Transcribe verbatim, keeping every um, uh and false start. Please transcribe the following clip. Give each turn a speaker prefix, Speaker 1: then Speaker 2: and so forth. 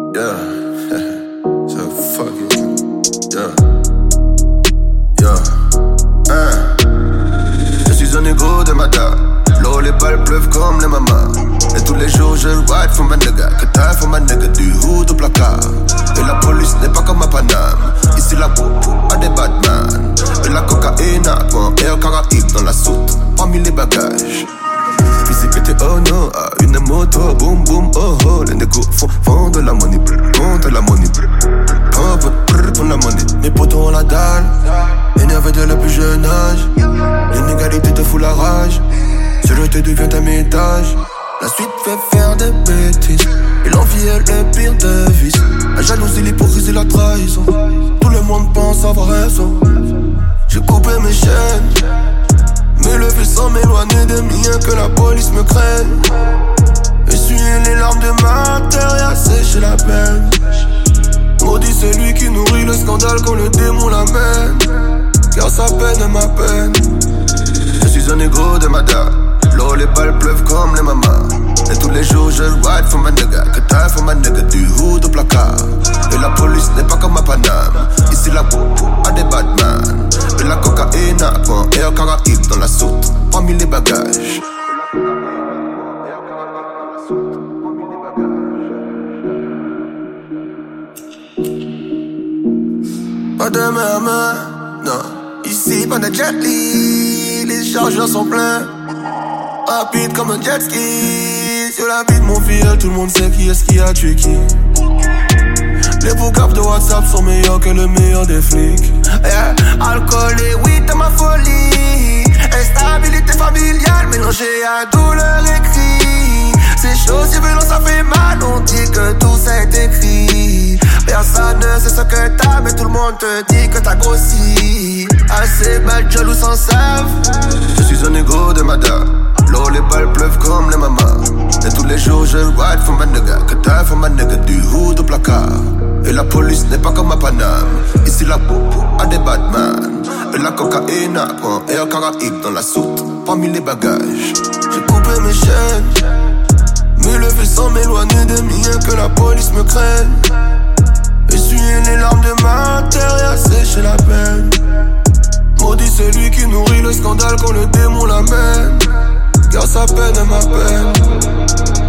Speaker 1: Yeah. So fuck it. Yeah. Yeah. Hein. Je suis un égo de mata. L'eau, les balles pleuvent comme les mamas. Et tous les jours je ride for ma nigga. Que t'as for ma nigga du hood au placard. Et la police n'est pas comme à Paname. Ici la popo a des Batman. Et la cocaïne a point air Caraïbe dans la soute. Parmi les bagages. Physique était oh no, ah, une moto, boum boum oh oh. Les négos font, font de la money, font de la money. Oh, brr, pour la money. Mes potos ont la dalle, énervé dès le plus jeune âge. L'inégalité te fout la rage, seul te devient un métage. La suite fait faire des bêtises, et l'envie est le pire des vices. La jalousie, l'hypocrisie, la trahison. Tout le monde pense avoir raison. J'ai coupé mes chaînes, me lever sans m'éloigner des miens, que la police me craigne. Essuyer les larmes de ma terre et assécher la peine. Maudit celui qui nourrit le scandale quand le démon l'amène, car sa peine est ma peine. Je suis un égo de mada. L'eau, les balles pleuvent comme les mamas. Et tous les jours je ride for ma nigga. Que t'as for ma nigga du hood au placard. Et la police n'est pas comme à Paname. Ici la popo a des Batman. Et la cocaïne a point air Caraïbe dans la soute. Parmi les bagages. Pas de main à main, non. Ici pas de jet li. Les chargeurs sont pleins. Rapide comme un jet ski. Sur la vie de mon fils, tout le monde sait qui est-ce qui a tué qui. Les vocabs de WhatsApp sont meilleurs que le meilleur des flics. Yeah. Alcool et weed dans ma folie. Instabilité familiale mélangée à douleur et cris. C'est chaud, si violent ça fait mal. On dit que tout ça est écrit. Personne ne sait ce que t'as, mais tout le monde te dit que t'as grossi. Assez bad, jaloux sans savent. Je suis un égo de mada. L'eau, les balles pleuvent comme les mamas. Et tous les jours je ride for ma nigga. Que t'as for ma nigga du hood au placard. Et la police n'est pas comme à Paname. Ici la popo a des Batman. Et la cocaïne a point air Caraïbe dans la soute. Parmi les bagages. J'ai coupé mes chaînes, me lever sans m'éloigner des miens, que la police me craigne. Essuyer les larmes de ma terre et assécher la peine. Maudit celui qui nourrit le scandale quand le démon l'amène, car sa peine est ma peine.